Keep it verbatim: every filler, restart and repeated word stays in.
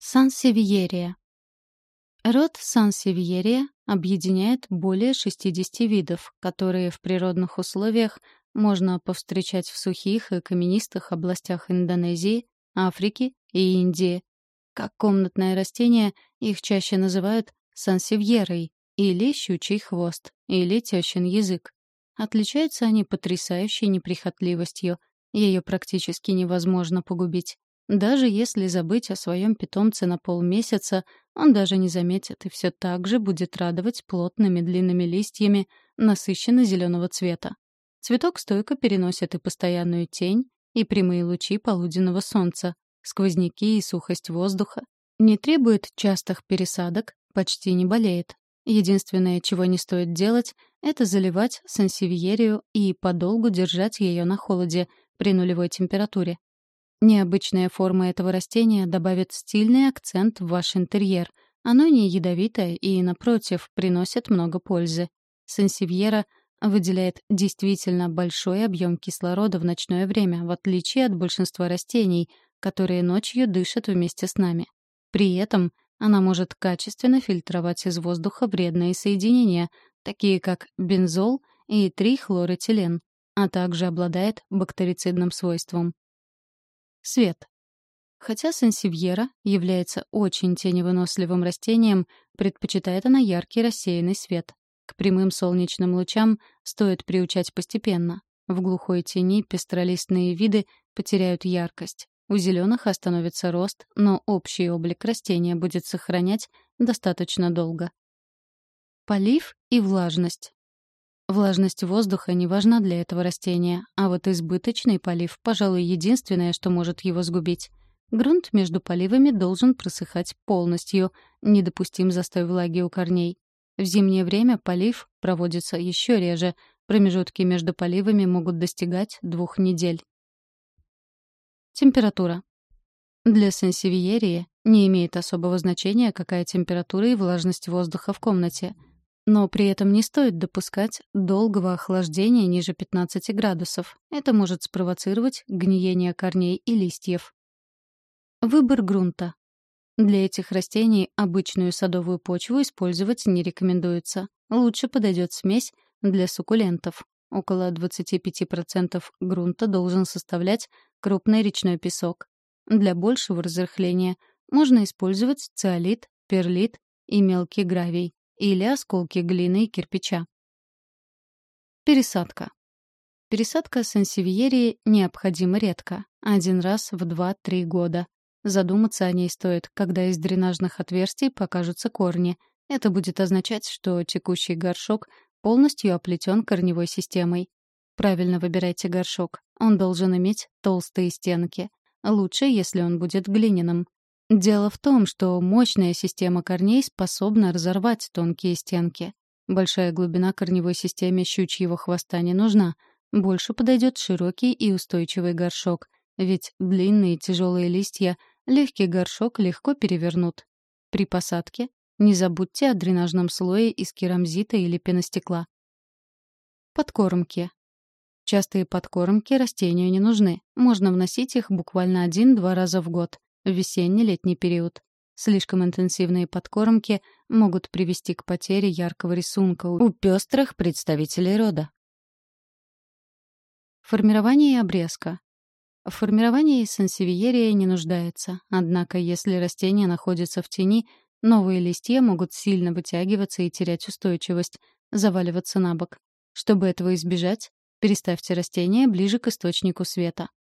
Сансевиерия. Род Сансевиерия объединяет более шестидесяти видов, которые в природных условиях можно повстречать в сухих и каменистых областях Индонезии, Африки и Индии. Как комнатное растение их чаще называют сансевьерой или щучий хвост, или тещин язык. Отличаются они потрясающей неприхотливостью, ее практически невозможно погубить. Даже если забыть о своем питомце на полмесяца, он даже не заметит и все так же будет радовать плотными длинными листьями насыщенно-зеленого цвета. Цветок стойко переносит и постоянную тень, и прямые лучи полуденного солнца, сквозняки и сухость воздуха. Не требует частых пересадок, почти не болеет. Единственное, чего не стоит делать, это заливать сансевиерию и подолгу держать ее на холоде при нулевой температуре. Необычная форма этого растения добавит стильный акцент в ваш интерьер. Оно не ядовитое и, напротив, приносит много пользы. Сансевьера выделяет действительно большой объем кислорода в ночное время, в отличие от большинства растений, которые ночью дышат вместе с нами. При этом она может качественно фильтровать из воздуха вредные соединения, такие как бензол и трихлорэтилен, а также обладает бактерицидным свойством. Свет. Хотя сансевьера является очень теневыносливым растением, предпочитает она яркий рассеянный свет. К прямым солнечным лучам стоит приучать постепенно. В глухой тени пестролистные виды потеряют яркость. У зеленых остановится рост, но общий облик растения будет сохранять достаточно долго. Полив и влажность. Влажность воздуха не важна для этого растения, а вот избыточный полив, пожалуй, единственное, что может его сгубить. Грунт между поливами должен просыхать полностью, недопустим застой влаги у корней. В зимнее время полив проводится еще реже, промежутки между поливами могут достигать двух недель. Температура. Для сансевиерии не имеет особого значения, какая температура и влажность воздуха в комнате. Но при этом не стоит допускать долгого охлаждения ниже пятнадцати градусов. Это может спровоцировать гниение корней и листьев. Выбор грунта. Для этих растений обычную садовую почву использовать не рекомендуется. Лучше подойдет смесь для суккулентов. Около двадцати пяти процентов грунта должен составлять крупный речной песок. Для большего разрыхления можно использовать циолит, перлит и мелкий гравий, или осколки глины и кирпича. Пересадка. Пересадка сансевиерии необходима редко, один раз в два-три года. Задуматься о ней стоит, когда из дренажных отверстий покажутся корни. Это будет означать, что текущий горшок полностью оплетен корневой системой. Правильно выбирайте горшок. Он должен иметь толстые стенки. Лучше, если он будет глиняным. Дело в том, что мощная система корней способна разорвать тонкие стенки. Большая глубина корневой системе щучьего хвоста не нужна. Больше подойдет широкий и устойчивый горшок, ведь длинные тяжелые листья легкий горшок легко перевернут. При посадке не забудьте о дренажном слое из керамзита или пеностекла. Подкормки. Частые подкормки растению не нужны. Можно вносить их буквально один-два раза в год. В весенне-летний период. Слишком интенсивные подкормки могут привести к потере яркого рисунка у пестрых представителей рода. Формирование и обрезка. В формировании сансевиерия не нуждается, однако если растение находится в тени, новые листья могут сильно вытягиваться и терять устойчивость, заваливаться на бок. Чтобы этого избежать, переставьте растение ближе к источнику света.